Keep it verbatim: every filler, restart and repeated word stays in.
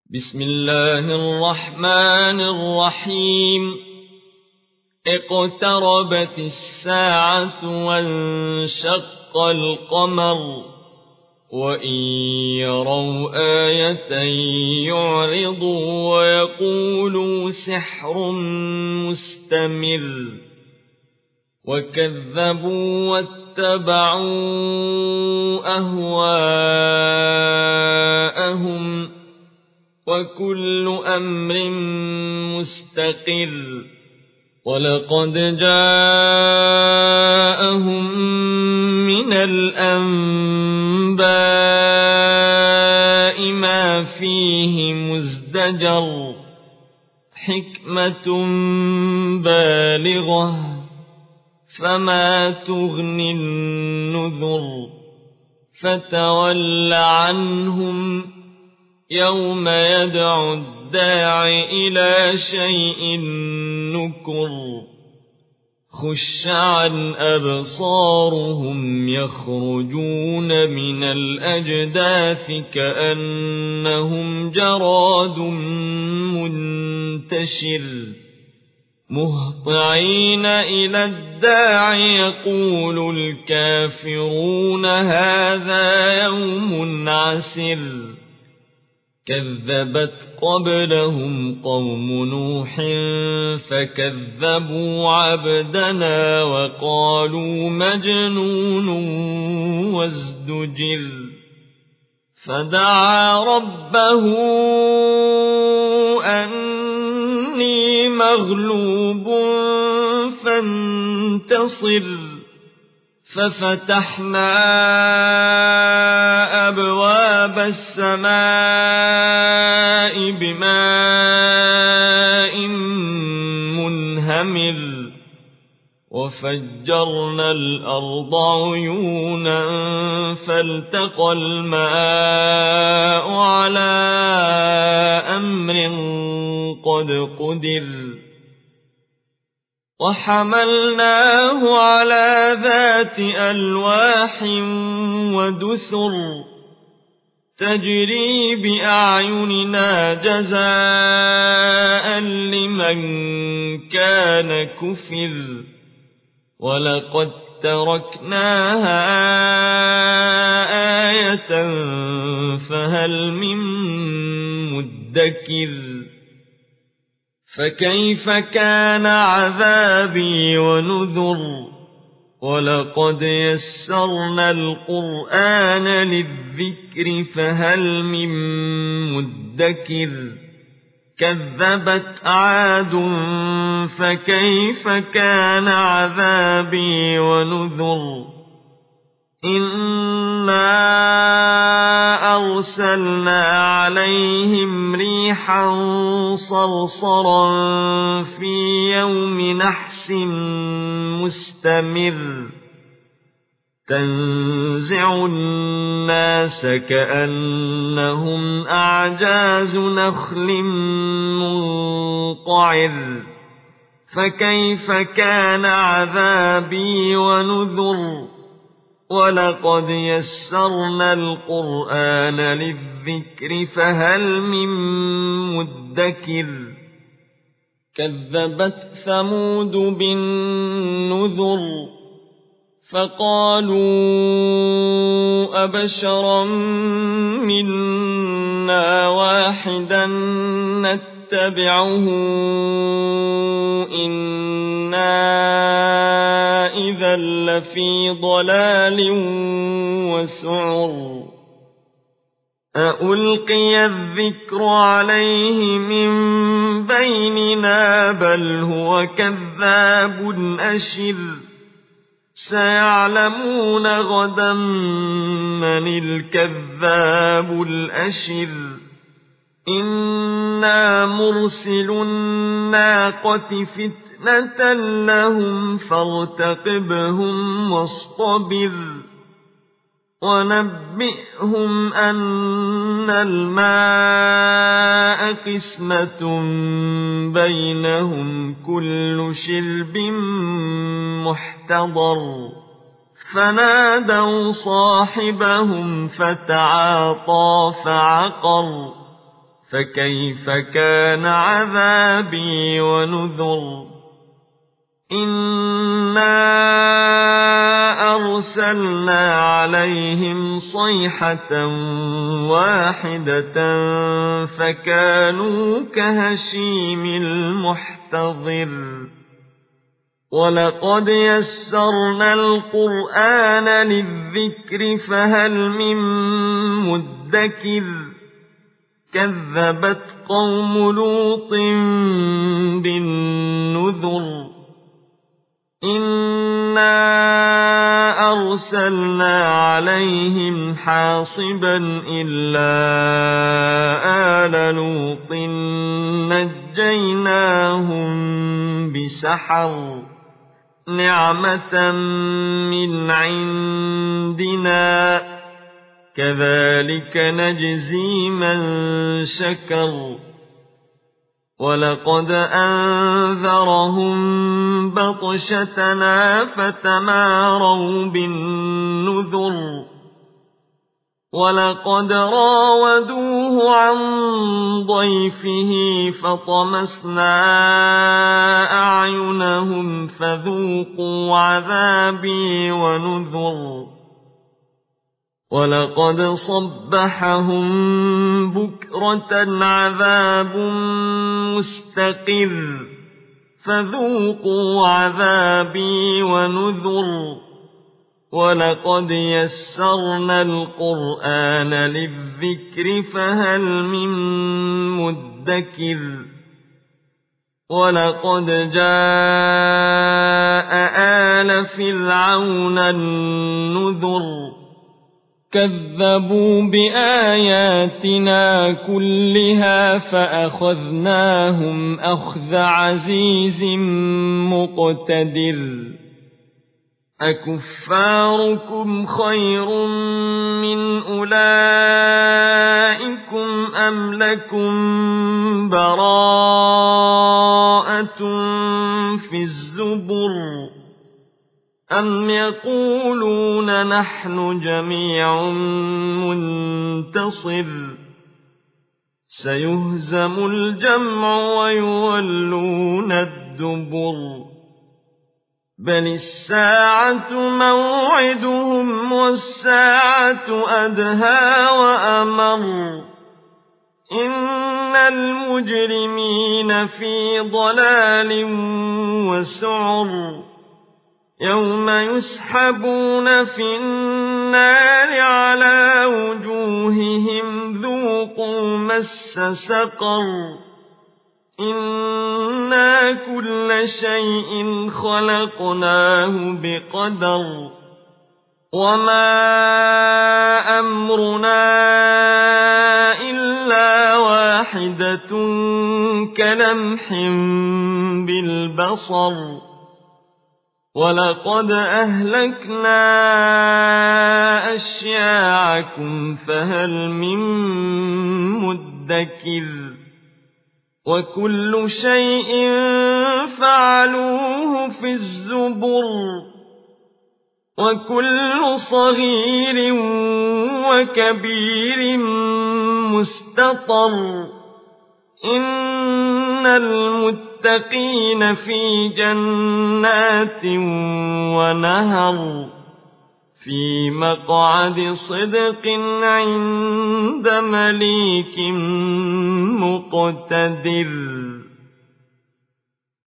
بسم الله الرحمن الرحيم اقتربت الساعة وانشق القمر وإن يروا آية يعرضوا ويقولوا سحر مستمر وكذبوا واتبعوا أهواءهم وكل أمر مستقر ولقد جاءهم من الأنباء ما فيه مزدجر حكمة بالغة فما تغني النذر فتول عنهم يوم يدعو الداع إلى شيء نكر خش عن أبصارهم يخرجون من الأجداث كأنهم جراد منتشر مهطعين إلى الداع يقول الكافرون هذا يوم عسر كذبت قبلهم قوم نوح فكذبوا عبدنا وقالوا مجنون وازدجر فدعا ربه أني مغلوب فانتصر ففتحنا أبواب السماء بماء منهمر وفجرنا الأرض عيونا فالتقى الماء على أمر قد قدر وحملناه على ذات ألواح ودسر تجري بأعيننا جزاء لمن كان كفر ولقد تركناها آية فهل من مدكر فكيف كان عذابي ونذر ولقد يسرنا القرآن للذكر فهل من مدكر كذبت عاد فكيف كان عذابي ونذر إنا أرسلنا عليهم ريحا صرصرا في يوم نحس مستمر تنزع الناس كأنهم أعجاز نخل منقعر فكيف كان عذابي ونذر ولقد يسرنا القرآن للذكر فهل من مدكر كذبت ثمود بالنذر فقالوا أبشرا منا واحدا نتبعه إنا إذا لفي ضلال وسعر أألقي الذكر عليه من بيننا بل هو كذاب أشر سيعلمون غدا من الكذاب الأشر إنا مرسل الناقة فتنة لهم فارتقبهم واصطبر ونبئهم أن الماء قسمة بينهم كل شرب محتضر فنادوا صاحبهم فتعاطى فعقر فكيف كان عذابي ونذر إنا أرسلنا عليهم صيحة واحدة فكانوا كهشيم المحتضر ولقد يسرنا القرآن للذكر فهل من مدكر كذبت قوم لوط بالنذر إنا أرسلنا عليهم حاصبا إلا آل لوط نجيناهم بسحر نعمة من عندنا كذلك نجزي من شكر ولقد أنذرهم بطشتنا فتماروا بالنذر ولقد راودوه عن ضيفه فطمسنا أعينهم فذوقوا عذابي ونذر ولقد صبحهم بكرة عذاب مستقر فذوقوا عذابي ونذر ولقد يسرنا القرآن للذكر فهل من مدكر ولقد جاء آل فرعون النذر كذبوا بآياتنا كلها فأخذناهم أخذ عزيز مقتدر أكفاركم خير من أولئكم أم لكم براءة في الزبر أم يقولون نحن جميع منتصر سيهزم الجمع ويولون الدبر بل الساعة موعدهم والساعة أدهى وأمر إن المجرمين في ضلال وسعر يوم يسحبون في النار على وجوههم ذوقوا مس سقر إنا كل شيء خلقناه بقدر وما أمرنا إلا واحدة كلمح بالبصر ولقد أهلكنا أشياعكم فهل من مدكر وكل شيء فعلوه في الزبر وكل صغير وكبير مستطر إن المتقين في جنات ونهر في مقعد صدق عند مليك مقتدر